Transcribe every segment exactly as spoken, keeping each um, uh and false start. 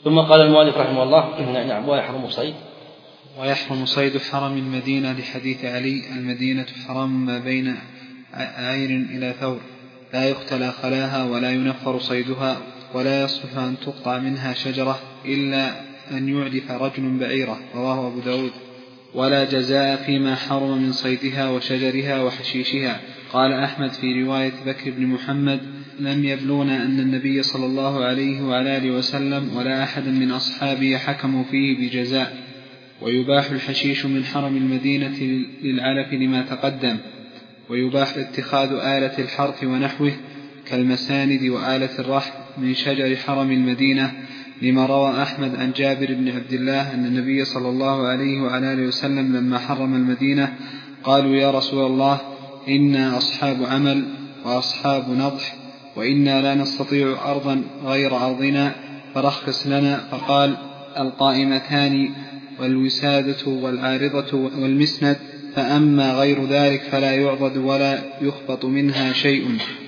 ثم قال المؤلف رحمه الله: نعم. ويحرم صيد ويحرم صيد حرم المدينة لحديث علي: المدينة حرم ما بين عير إلى ثور، لا يختلى خلاها ولا ينفر صيدها، ولا يصلح أن تقطع منها شجرة إلا أن يعلف رجل بعيرة. رواه أبو داود. ولا جزاء فيما حرم من صيدها وشجرها وحشيشها. قال أحمد في رواية بكر بن محمد: لم يبلغنا أن النبي صلى الله عليه وعلى آله وسلم ولا أحد من أصحابه حكموا فيه بجزاء. ويباح الحشيش من حرم المدينة للعلف لما تقدم. ويباح اتخاذ آلة الحرث ونحوه كالمساند وآلة الرحل من شجر حرم المدينة، لما روى أحمد عن جابر بن عبد الله أن النبي صلى الله عليه وعلى آله وسلم لما حرم المدينة قالوا: يا رسول الله، إنا أصحاب عمل وأصحاب نضح، وإنا لا نستطيع أرضا غير أرضنا، فرخص لنا. فقال: القائمتان والوسادة والعارضة والمسند، فأما غير ذلك فلا يعضد ولا يخبط منها شيء،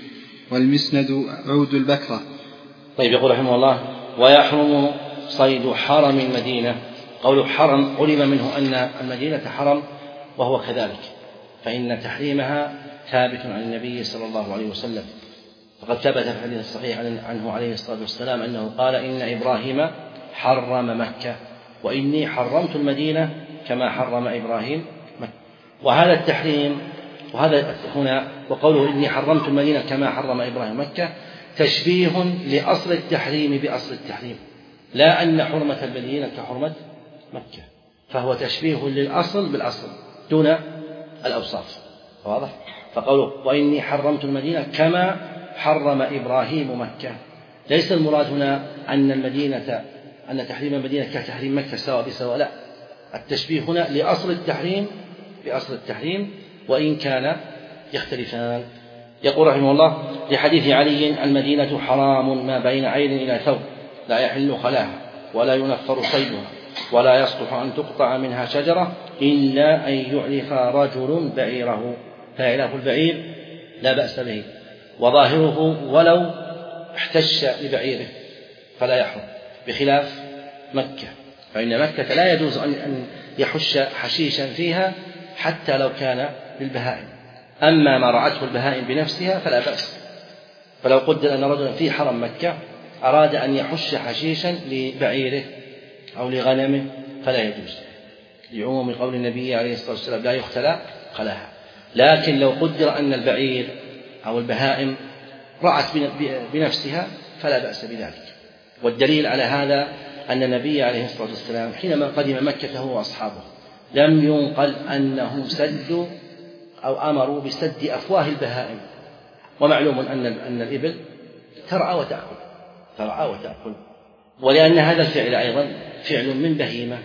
والمسند عود البكرة. طيب. يقول رحمه الله: ويحرم صيد حرم المدينة. قول حرم علم منه أن المدينة حرم، وهو كذلك، فإن تحريمها ثابت عن النبي صلى الله عليه وسلم. فقد ثبت في الحديث الصحيح عنه عليه الصلاة والسلام أنه قال: إن إبراهيم حرم مكة، وإني حرمت المدينة كما حرم إبراهيم مكة. وهذا التحريم وهذا هنا وقوله إني حرمت المدينة كما حرم إبراهيم مكة تشبيه لأصل التحريم بأصل التحريم، لا أن حرمة المدينة كحرمة مكة، فهو تشبيه للأصل بالأصل دون الأوصاف. واضح؟ فقوله وإني حرمت المدينة كما حرم إبراهيم مكة، ليس المراد هنا أن المدينة أن تحريم المدينة كتحريم مكة سواء بسواء، لا، التشبيه هنا لأصل التحريم بأصل التحريم، وإن كان يختلفان. يقول رحمه الله: لحديث علي: المدينة حرام ما بين عين إلى ثور، لا يحل خلاها ولا ينفر صيدها، ولا يصلح أن تقطع منها شجرة إلا أن يعلف رجل بعيره. فإعلاف البعير لا بأس به، وظاهره ولو احتش لبعيره فلا يحرم، بخلاف مكة، فإن مكة لا يجوز أن يحش حشيشا فيها حتى لو كان للبهائم. أما ما رعته البهائم بنفسها فلا بأس. فلو قدر أن رجلا في حرم مكة أراد أن يحش حشيشا لبعيره أو لغنمه فلا يجوز، لعموم قول النبي عليه الصلاة والسلام: لا يختلى خلاها. لكن لو قدر أن البعير أو البهائم رعت بنفسها فلا بأس بذلك. والدليل على هذا أن النبي عليه الصلاة والسلام حينما قدم مكة هو وأصحابه لم ينقل أنهم سدوا أو أمروا بسد أفواه البهائم، ومعلوم أن أن الإبل ترعى وتأكل ترعى وتأكل ولأن هذا الفعل أيضا فعل من بهيمة،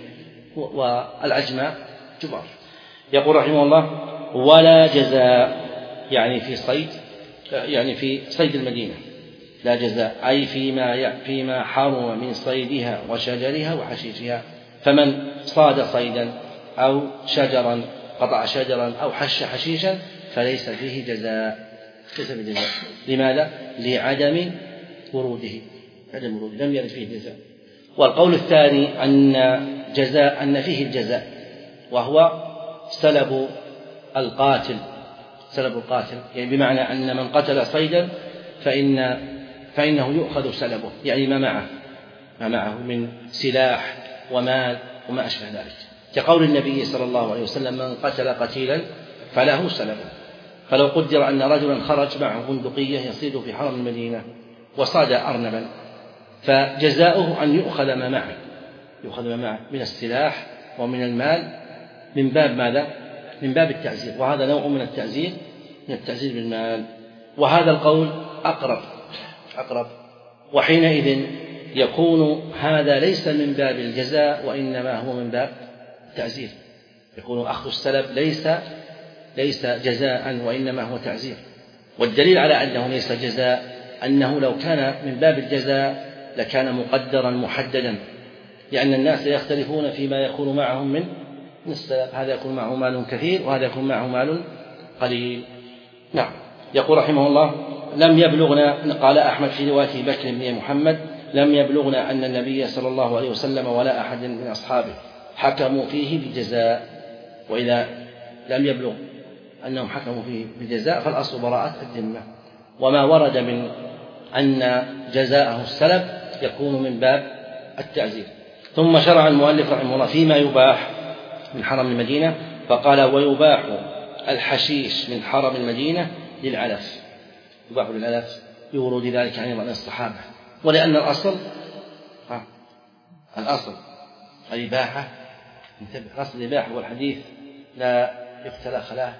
والعجماء جبار. يقول رحمه الله: ولا جزاء، يعني في صيد يعني في صيد المدينة لا جزاء، أي فيما فيما حرم من صيدها وشجرها وحشيشها. فمن صاد صيدا أو شجرا قطع شجرا أو حش حشيشا فليس فيه جزاء ليس فيه جزاء. لماذا؟ لعدم وروده عدم وروده لم يرد فيه جزاء. والقول الثاني أن جزاء أن فيه الجزاء، وهو سلب القاتل سلب القاتل يعني بمعنى أن من قتل صيدا فإن فإنه يؤخذ سلبه، يعني ما معه ما معه من سلاح ومال وما أشبه ذلك، كقول النبي صلى الله عليه وسلم: من قتل قتيلا فله سلبه. فلو قدر أن رجلا خرج معه بندقية يصيد في حرم المدينة وصاد أرنبا، فجزاؤه أن يؤخذ ما معه يؤخذ ما معه من السلاح ومن المال من باب ماذا؟ من باب التعزير، وهذا نوع من التعزير من التعزير بالمال. وهذا القول أقرب أقرب وحينئذ يكون هذا ليس من باب الجزاء وإنما هو من باب التعزير، يكون أخذ السلب ليس ليس جزاء وإنما هو تعزير. والدليل على أنه ليس جزاء أنه لو كان من باب الجزاء لكان مقدرا محددا، لأن الناس يختلفون فيما يكون معهم من السلب، هذا يكون معه مال كثير وهذا يكون معه مال قليل. نعم. يقول رحمه الله: لم يبلغنا، قال أحمد في رواية بكر بن محمد: لم يبلغنا أن النبي صلى الله عليه وسلم ولا أحد من أصحابه حكموا فيه بجزاء، وإذا لم يبلغ أنهم حكموا فيه بجزاء فالأصل براءة الذمة. وما ورد من أن جزاءه السلب يكون من باب التعزير. ثم شرع المؤلف رحمه الله فيما يباح من حرم المدينة، فقال: ويباح الحشيش من حرم المدينة للعلف. يباح للعلف بورود ذلك عن الصحابة، ولأن الأصل ها الأصل الإباحة، أصل الإباحة والحديث لا يقتلى خلاه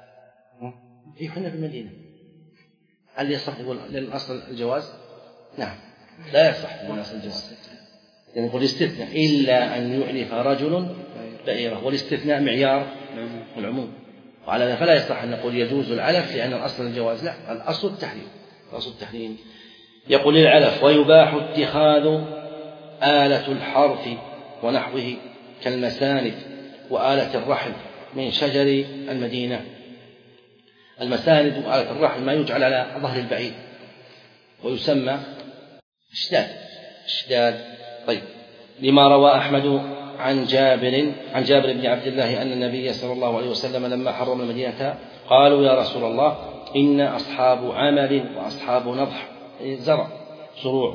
يكون في المدينة. هل يصح يقول للأصل الجواز؟ نعم، لا يصح من أصل الجواز، يعني يقول الاستثناء إلا أن يعلف رجل بئيرة، والاستثناء معيار العموم، وعلى ذلك فلا يصح أن نقول يجوز العلف لأن الأصل الجواز، لا، الأصل التحريم. الأصل التحريم. يقول العلف: ويباح اتخاذ آلة الحرث ونحوه كالمساند وآلة الرحل من شجر المدينة. المساند وآلة الرحل ما يجعل على ظهر البعير ويسمى اشداد اشداد. طيب، لما روى أحمد عن جابر عن جابر بن عبد الله أن النبي صلى الله عليه وسلم لما حرم المدينة قالوا: يا رسول الله، إن أصحاب عمل وأصحاب نضح، زرع زروع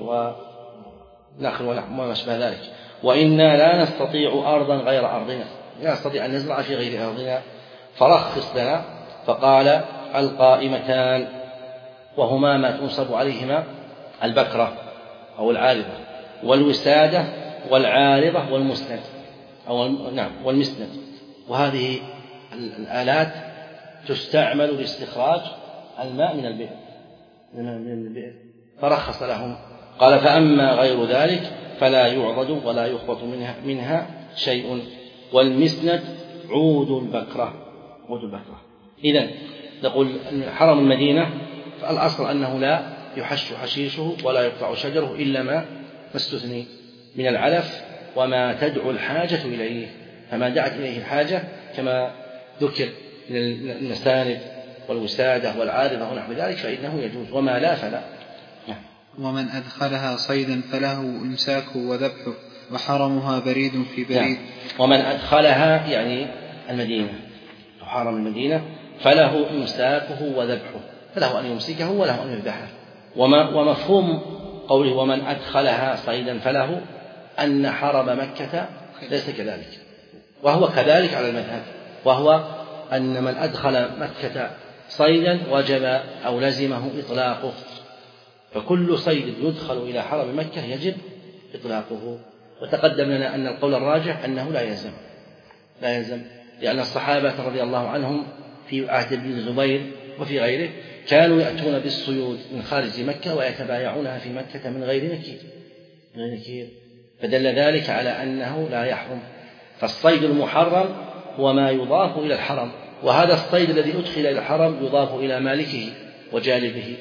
ونخل وما شابه ذلك، وإنا لا نستطيع أرضا غير أرضنا، لا نستطيع أن نزرع في غير أرضنا، فرخص لنا. فقال: القائمتان، وهما ما تنصب عليهما البكرة أو العارضة، والوسادة والعارضة والمسند أو نعم والمسند. وهذه الآلات تستعمل لاستخراج الماء من البئر من البئر فرخص لهم. قال: فأما غير ذلك فلا يعضد ولا يخبط منها منها شيء، والمسند عود البكرة عود البكرة. إذن نقول حرم المدينة فالأصل أنه لا يحش حشيشه ولا يقطع شجره إلا ما استثني من العلف وما تدعو الحاجة إليه، فما دعت إليه الحاجة كما ذكر من المساند والوسادة والعارضة ونحو ذلك فإنه يجوز، وما لا فلا. ومن أدخلها صيدا فله إمساكه وذبحه، وحرمها بريد في بريد. ومن أدخلها يعني المدينة، حرم المدينة، فله إمساكه وذبحه، فله أن يمسكه وله أن يذبحه. ومفهوم قوله ومن أدخلها صيدا فله أن حرم مكة ليس كذلك، وهو كذلك على المذهب، وهو أن من أدخل مكة صيدا وجب أو لزمه إطلاقه، فكل صيد يدخل إلى حرم مكة يجب إطلاقه. وتقدم لنا أن القول الراجح أنه لا يلزم لا يلزم لأن الصحابة رضي الله عنهم في عهد ابن الزبير وفي غيره كانوا يأتون بالصيود من خارج مكة ويتبايعونها في مكة من غير نكير من نكير فدل ذلك على أنه لا يحرم. فالصيد المحرم هو ما يضاف إلى الحرم، وهذا الصيد الذي أدخل إلى الحرم يضاف إلى مالكه وجالبه.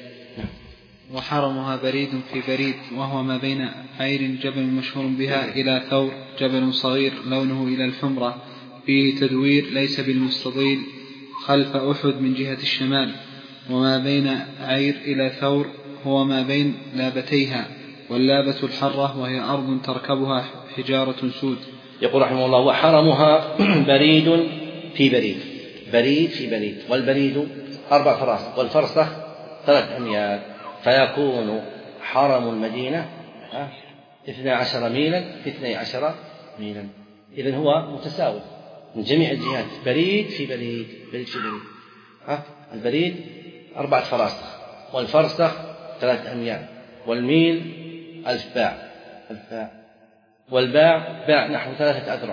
وحرمها بريد في بريد، وهو ما بين عير جبل مشهور بها إلى ثور جبل صغير لونه إلى الحمرة، فيه تدوير ليس بالمستطيل خلف أحد من جهة الشمال. وما بين عير إلى ثور هو ما بين لابتيها، واللابة الحرة وهي أرض تركبها حجارة سود. يقول رحمه الله: وحرمها بريد في بريد بريد في بريد والبريد أربع فراسخ والفرسخ ثلاث أميال، فيكون حرم المدينة اثنى عشر ميلا في اثني عشر ميلا. إذن هو متساوي من جميع الجهات، بريد في بريد بريد في بريد. ها البريد أربعة فراسخ والفرسخ ثلاث أميال والميل ألف باع ألف باع والباع باع نحو ثلاثة أذرع،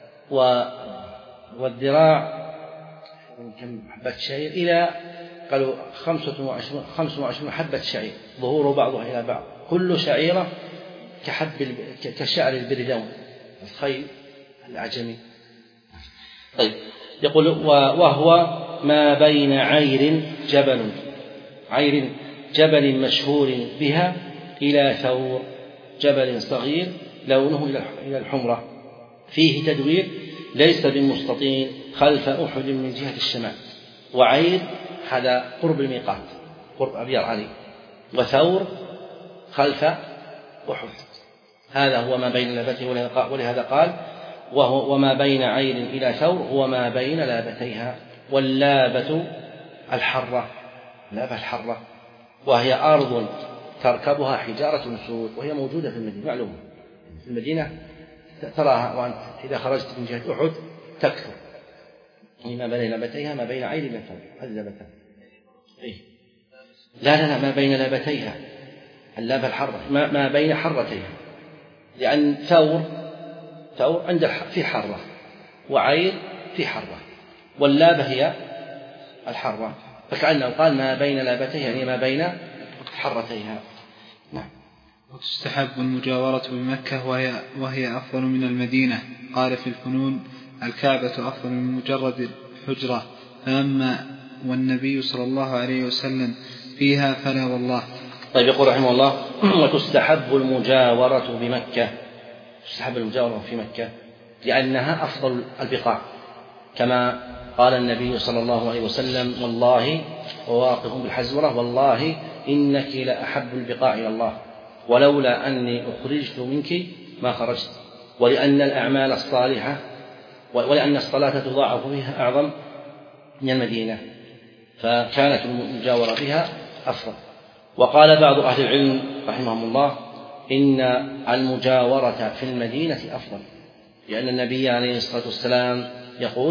والذراع كم حبة شعير إلى قالوا خمسة وعشرون خمسة وعشرون حبة شعير ظهور بعضها إلى بعض، كل شعيرة كحب كشعر البردون الخيل العجمي. طيب، يقول: وهو ما بين عير جبل عير جبل مشهور بها إلى ثور جبل صغير لونه إلى الحمرة، فيه تدوير ليس بالمستطيل خلف أحد من جهة الشمال. وعير هذا قرب الميقات قرب أبيار علي، وثور خلف أحد. هذا هو ما بين لابته، ولهذا قال وهو وما بين عين إلى ثور هو ما بين لابتيها. واللابة الحرة، اللابة الحرة وهي أرض تركبها حجارة سود، وهي موجودة في المدينة، معلومة في المدينة تراها، وأنت إذا خرجت من جهة أحد تكثر. ما بين لابتيها ما بين عين إلى ثور، هذه لابتها. إيه؟ لا لا لا ما بين لابتيها، اللابة الحرة ما, ما بين حرتيها، لأن ثور ثور عند في حرة، وعين في حرة، واللابة هي الحرة، فكأنه قال ما بين لابتيها يعني ما بين حرتيها. نعم. وتستحب المجاورة بمكة وهي, وهي أفضل من المدينة. قال في الفنون الكعبة أفضل من مجرد الحجرة، فأما والنبي صلى الله عليه وسلم فيها فلا والله. طيب يقول رحمه الله وتستحب المجاورة بمكة، تستحب المجاورة في مكة لأنها أفضل البقاع، كما قال النبي صلى الله عليه وسلم والله وواقف بالحزورة والله إنك لأحب البقاع إلى الله ولولا أني أخرجت منك ما خرجت، ولأن الأعمال الصالحة ولأن الصلاة تضاعف فيها أعظم من المدينة، فكانت المجاورة بها أفضل. وقال بعض أهل العلم رحمهم الله إن المجاورة في المدينة أفضل، لأن النبي عليه الصلاة والسلام يقول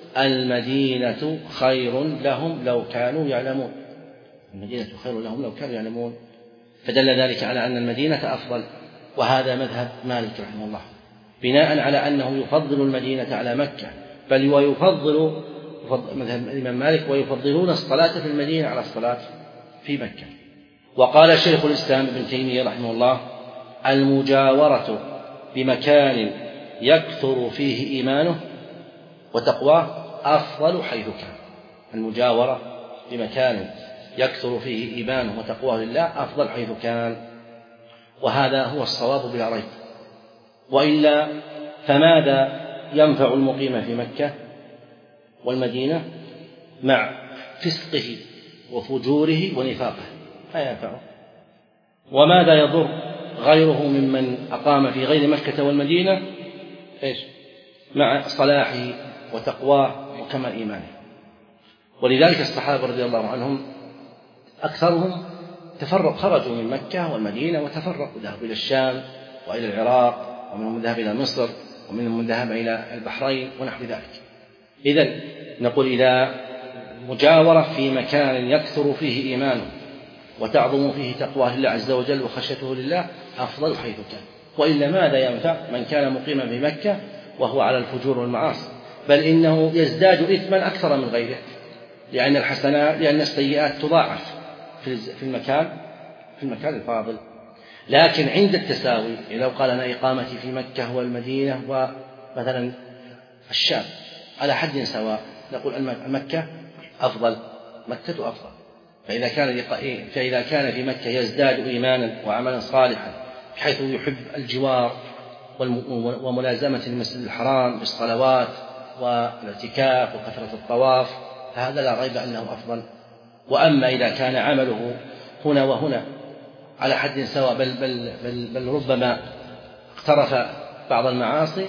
المدينة خير لهم لو كانوا يعلمون، المدينة خير لهم لو كانوا يعلمون، فدل ذلك على أن المدينة أفضل. وهذا مذهب مالك رحمه الله بناء على أنه يفضل المدينة على مكة، بل ويفضل مذهب الإمام مالك ويفضلون الصلاة في المدينة على الصلاة في مكة. وقال شيخ الإسلام ابن تيمية رحمه الله المجاورة بمكان يكثر فيه إيمانه وتقواه أفضل حيث كان، المجاورة بمكان يكثر فيه إيمانه وتقواه لله أفضل حيث كان، وهذا هو الصواب بلا ريب. وإلا فماذا ينفع المقيم في مكة والمدينة مع فسقه وفجوره ونفاقه؟ لا ينفعه. وماذا يضر غيره ممن أقام في غير مكة والمدينة إيش؟ مع صلاحه وتقواه وكمال إيمانه. ولذلك الصحابة رضي الله عنهم أكثرهم تفرق، خرجوا من مكة والمدينة وتفرقوا، ذهبوا إلى الشام وإلى العراق، ومنهم ذهب إلى مصر، ومنهم ذهب إلى البحرين ونحو ذلك. إذن نقول إذا مجاورة في مكان يكثر فيه إيمانه وتعظم فيه تقواه لله عز وجل وخشيته لله أفضل حيث كان. وإلا ماذا ينفع من كان مقيما في مكة وهو على الفجور والمعاصي؟ بل إنه يزداد إثما أكثر من غيره، لأن الحسنات لأن السيئات تضاعف في المكان في المكان الفاضل. لكن عند التساوي لو قال أنا إقامتي في مكة والمدينة ومثلا الشام على حد سواء، نقول مكة أفضل، مكة أفضل. فإذا كان فإذا كان في مكة يزداد إيمانا وعملا صالحا بحيث يحب الجوار وملازمة المسجد الحرام بالصلوات والاعتكاف وكثرة الطواف، فهذا لا ريب أنه أفضل. وأما إذا كان عمله هنا وهنا على حد سواء بل, بل, بل, بل ربما اقترف بعض المعاصي،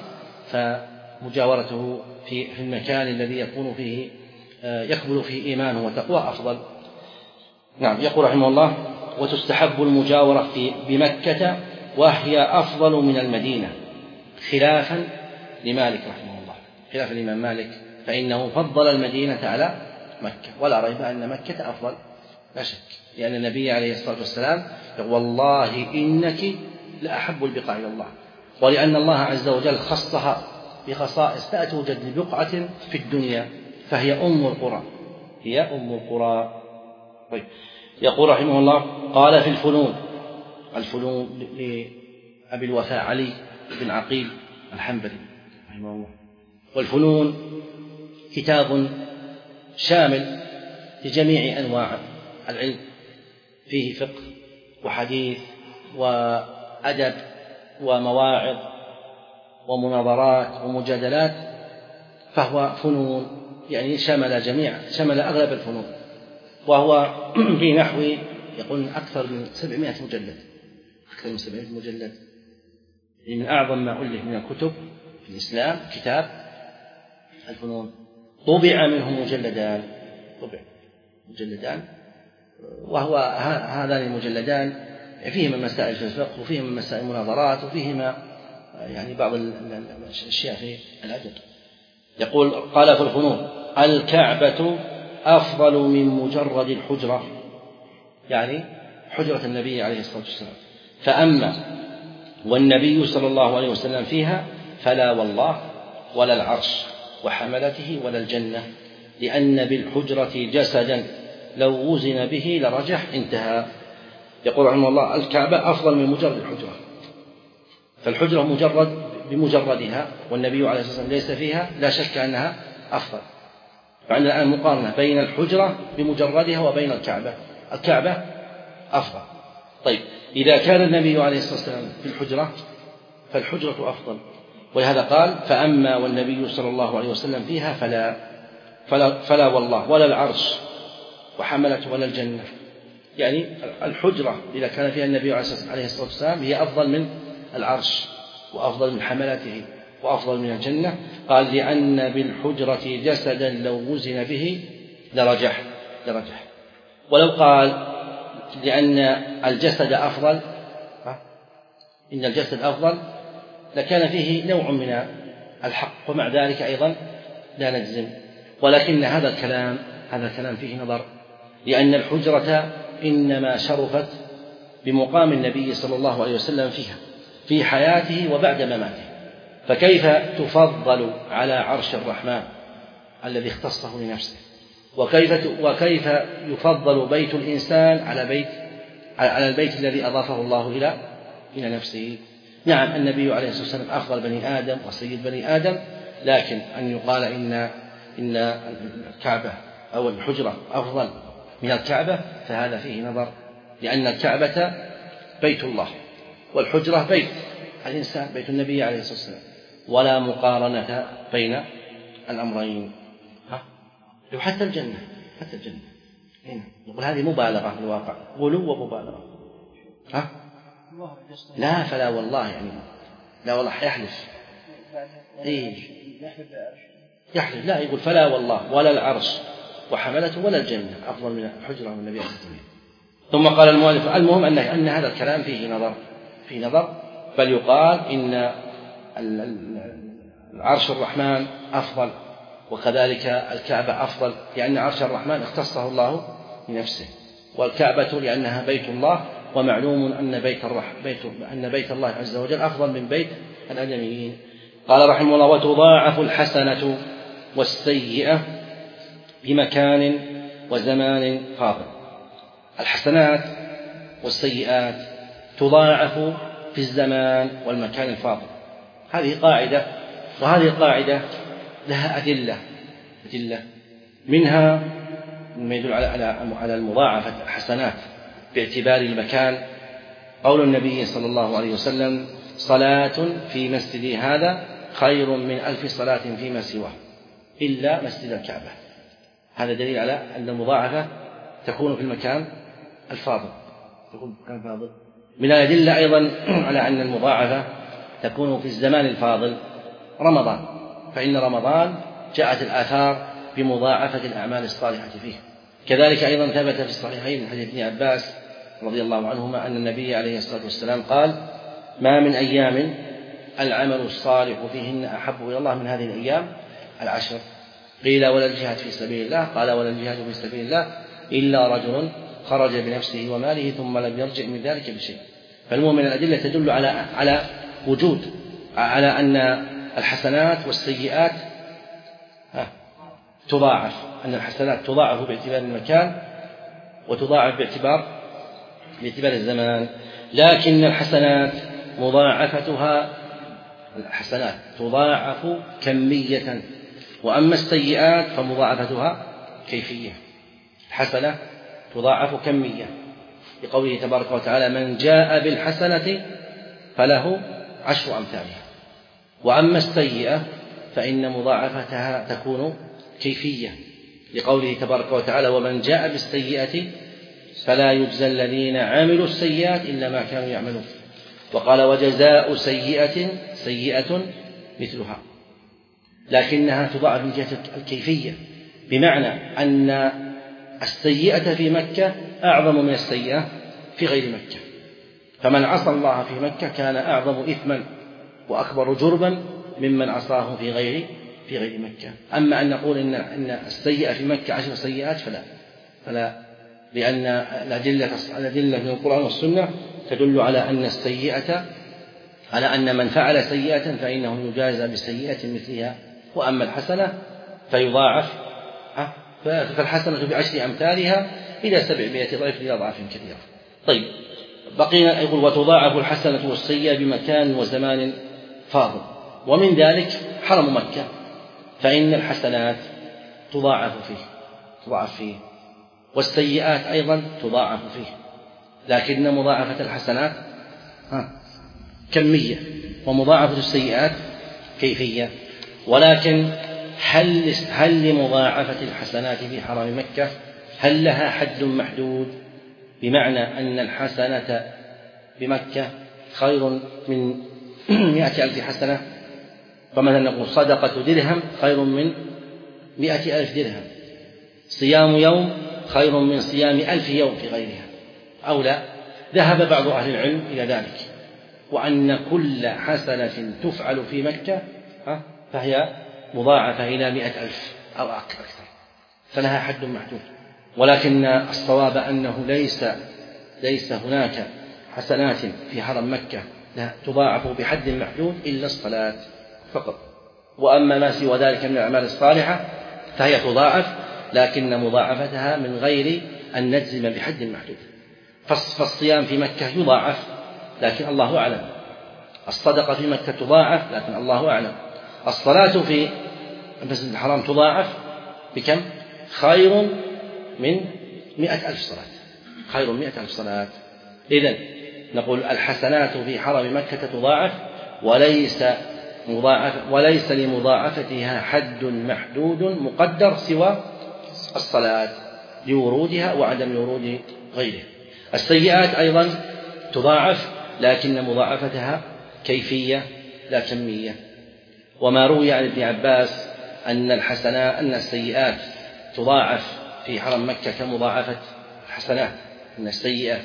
فمجاورته في المكان الذي يكون فيه يكمل فيه إيمانه وتقوى أفضل. نعم. يقول رحمه الله وتستحب المجاورة في بمكة وهي أفضل من المدينة، خلافا لمالك رحمه الله، خلافا لمن مالك، فإنه فضل المدينة على مكة، ولا ريب أن مكة أفضل لا شك، لأن النبي عليه الصلاة والسلام يقول والله إنك لأحب البقاع إلى الله، ولأن الله عز وجل خصها بخصائص لا توجد لبقعة في الدنيا، فهي أم القرى، هي أم القرى. طيب. يقول رحمه الله قال في الفنون، الفنون لأبي الوفاء علي بن عقيل الحنبلي رحمه الله. والفنون كتاب شامل لجميع أنواع العلم، فيه فقه وحديث وأدب ومواعظ ومناظرات ومجادلات، فهو فنون يعني شمل جميع شمل أغلب الفنون، وهو في نحو يقول أكثر من سبعمائة مجلد، أكثر من سبعين مجلد، من أعظم ما ألف من الكتب في الإسلام كتاب الفنون، طبع منه مجلدان، طبع مجلدان، وهو هذان المجلدان فيهما مسائل في الفقه وفيهما مسائل المناظرات وفيهما يعني بعض الأشياء في الأدب. يقول قال في الفنون: الكعبة أفضل من مجرد الحجرة، يعني حجرة النبي عليه الصلاة والسلام، فأما والنبي صلى الله عليه وسلم فيها فلا والله ولا العرش وحملته ولا الجنة، لأن بالحجرة جسدا لو وزن به لرجح. انتهى. يقول رحمه الله: الكعبة أفضل من مجرد الحجرة، فالحجرة مجرد بمجردها والنبي عليه الصلاة والسلام ليس فيها، لا شك أنها أفضل. فعندنا الآن مقارنة بين الحجرة بمجردها وبين الكعبة، الكعبة أفضل. طيب إذا كان النبي عليه الصلاة والسلام في الحجرة فالحجرة أفضل، ولهذا قال: فأما والنبي صلى الله عليه وسلم فيها فلا فلا, فلا والله ولا العرش وحملته ولا الجنة، يعني الحجرة إذا كان فيها النبي عليه الصلاة والسلام هي أفضل من العرش وأفضل من حملته وأفضل من الجنة. قال: لأن بالحجرة جسدا لو وزن به لرجح لرجح ولو قال لأن الجسد أفضل، إن الجسد أفضل، لكان فيه نوع من الحق، ومع ذلك أيضا لا نجزم. ولكن هذا الكلام هذا الكلام فيه نظر، لأن الحجرة إنما شرفت بمقام النبي صلى الله عليه وسلم فيها في حياته وبعد مماته، فكيف تفضل على عرش الرحمن الذي اختصه لنفسه؟ وكيف وكيف يفضل بيت الإنسان على بيت على البيت الذي أضافه الله إلى إلى نفسه؟ نعم، النبي عليه الصلاة والسلام أفضل بني آدم وسيد بني آدم، لكن أن يقال إن إن الكعبة أو الحجرة أفضل من الكعبة فهذا فيه نظر، لأن الكعبة بيت الله والحجرة بيت الإنسان، بيت النبي عليه الصلاة والسلام، ولا مقارنة بين الأمرين. ها؟ حتى الجنة حتى الجنة هنا نقول هذه مبالغة في الواقع، غلو ومبالغة. ها؟ لا فلا والله، يعني لا والله يحلف، إيه يحلف، لا يقول فلا والله ولا العرش وحملته ولا الجنة أفضل من الحجرة والنبي عليه الصلاة والسلام. ثم قال المؤلف: المهم أن أن هذا الكلام فيه نظر فيه نظر بل يقال إن العرش الرحمن أفضل، وكذلك الكعبة أفضل، لأن عرش الرحمن اختصه الله لنفسه، والكعبة لأنها بيت الله، ومعلوم أن بيت الرح بيت أن بيت الله عز وجل أفضل من بيت الآدميين. قال رحمه الله: وتضاعف الحسنة والسيئة بمكان وزمان فاضل. الحسنات والسيئات تضاعف في الزمان والمكان الفاضل، هذه قاعدة، وهذه القاعدة لها أدلة أدلة منها ما يدل على على المضاعفة الحسنات باعتبار المكان. قول النبي صلى الله عليه وسلم: صلاة في مسجدي هذا خير من ألف صلاة فيما سواه إلا مسجد الكعبة. هذا دليل على أن المضاعفة تكون في المكان الفاضل تكون في المكان الفاضل. من الأدلة أيضا على أن المضاعفة تكون في الزمان الفاضل رمضان، فإن رمضان جاءت الآثار بمضاعفة الأعمال الصالحة فيه. كذلك أيضا ثبت في الصحيحين من حديث ابن عباس رضي الله عنهما أن النبي عليه الصلاة والسلام قال: ما من أيام العمل الصالح فيهن أحب إلى الله من هذه الأيام العشر. قيل: ولا الجهاد في سبيل الله؟ قال: ولا الجهاد في سبيل الله إلا رجل خرج بنفسه وماله ثم لم يرجع من ذلك بشيء. فالمؤمن الأدلة تدل على على وجود على أن الحسنات والسيئات تضاعف، أن الحسنات تضاعف باعتبار المكان وتضاعف باعتبار باعتبار الزمان، لكن الحسنات مضاعفتها الحسنات تضاعف كمية، وأما السيئات فمضاعفتها كيفية. الحسنة تضاعف كمية لقوله تبارك وتعالى: من جاء بالحسنة فله عشر أمثالها، وأما السيئة فإن مضاعفتها تكون كيفية لقوله تبارك وتعالى: ومن جاء بالسيئة فلا يجزى الذين عملوا السيئات إلا ما كانوا يعملون. وقال وجزاء سيئة سيئة مثلها، لكنها تضاعف من جهة الكيفية، بمعنى أن السيئة في مكة أعظم من السيئة في غير مكة، فمن عصى الله في مكة كان أعظم إثما وأكبر جرما ممن عصاه في غير في غير مكة. أما أن نقول إن إن السيئة في مكة عشر سيئات فلا فلا لأن الأدلة الأدلة من القرآن والسنة تدل على أن السيئة على أن من فعل سيئة فإنه يجازى بسيئة مثلها، وأما الحسنة فيضاعف، فالحسنة بعشر أمثالها إلى سبعمائة ضعف إلى أضعاف كثيرة. طيب بقينا يقول وتضاعف الحسنة والسيئة بمكان وزمان فاضل، ومن ذلك حرم مكة، فإن الحسنات تضاعف فيه تضاعف فيه والسيئات أيضا تضاعف فيه، لكن مضاعفة الحسنات كمية ومضاعفة السيئات كيفية. ولكن هل هل لمضاعفة الحسنات في حرم مكة هل لها حد محدود؟ بمعنى أن الحسنة بمكة خير من مئة ألف حسنة، فمثلا نقول صدقة درهم خير من مئة ألف درهم، صيام يوم خير من صيام ألف يوم في غيرها، أو لا؟ ذهب بعض أهل العلم إلى ذلك، وأن كل حسنة تفعل في مكة فهي مضاعفة إلى مئة ألف أو أكثر، فلها حد محدود. ولكن الصواب أنه ليس ليس هناك حسنات في حرم مكة لا تضاعف بحد محدود إلا الصلاة فقط، وأما ما سوى ذلك من الأعمال الصالحة فهي تضاعف، لكن مضاعفتها من غير أن نجزم بحد محدود. فالصيام في مكة يضاعف لكن الله أعلم، الصدقة في مكة تضاعف لكن الله أعلم، الصلاة في المسجد الحرام تضاعف بكم؟ خير من مئة ألف صلاة، خير من مئة ألف صلاة. إذن نقول الحسنات في حرم مكة تضاعف وليس مضاعف وليس لمضاعفتها حد محدود مقدر سوى الصلاة لورودها وعدم ورود غيره. السيئات أيضا تضاعف لكن مضاعفتها كيفية لا كمية. وما روي عن ابن عباس أن الحسنات أن السيئات تضاعف في حرم مكة كمضاعفة الحسنات، أن السيئة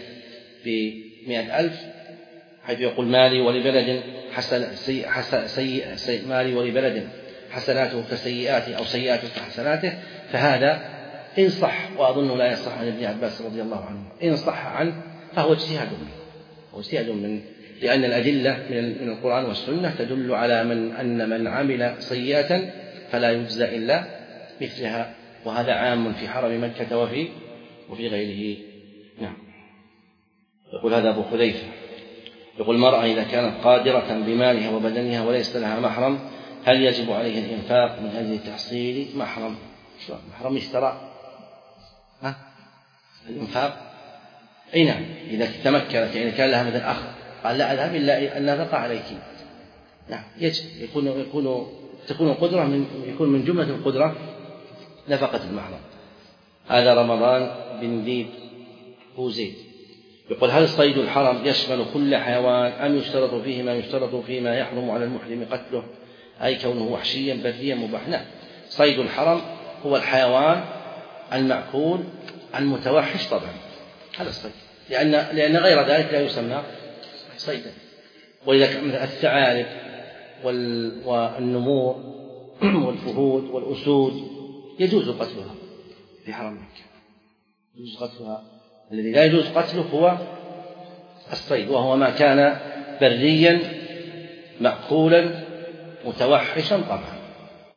بمئة ألف، حيث يقول مالي ولبلد حسن سي حسن سي سي مالي ولبلد حسناته كسيئاته أو سيئاته كحسناته، فهذا إن صح، وأظن لا يصح عن ابن عباس رضي الله عنه، إن صح عنه فهو اجتهاد منه، هو اجتهاد من لأن الأدلة من القرآن والسنة تدل على من أن من عمل سيئة فلا يجزى إلا مثلها، وهذا عام في حرم مكة وفي وفي غيره. نعم. يقول هذا أبو حذيفة، يقول المرأة إذا كانت قادرة بمالها وبدنها وليس لها محرم هل يجب عليه الإنفاق من أجل تحصيل محرم؟ شو محرم اشترى ها الإنفاق؟ أي نعم، إذا تمكنت يعني كان لها مثل أخ قال لا أذهب إلا أن نفق عليك، نعم يجب، يكون يكون تكون القدرة من يكون من جملة القدرة نفقة المحرم. هذا رمضان بن ذيب هو زيد، يقول هل صيد الحرم يشمل كل حيوان أم يشترط فيه ما يشترط فيما يحرم على المحرم قتله، أي كونه وحشيا بريا مباحا؟ صيد الحرم هو الحيوان المأكول المتوحش طبعا، هذا الصيد، لأن لأن غير ذلك لا يسمى صيدا. وإذا كان الثعالب والنمور والفهود والأسود يجوز قتلها في حرم مكة، يجوز قتلها. الذي لا يجوز قتله هو الصيد، وهو ما كان بريا مأكولا متوحشا طبعا.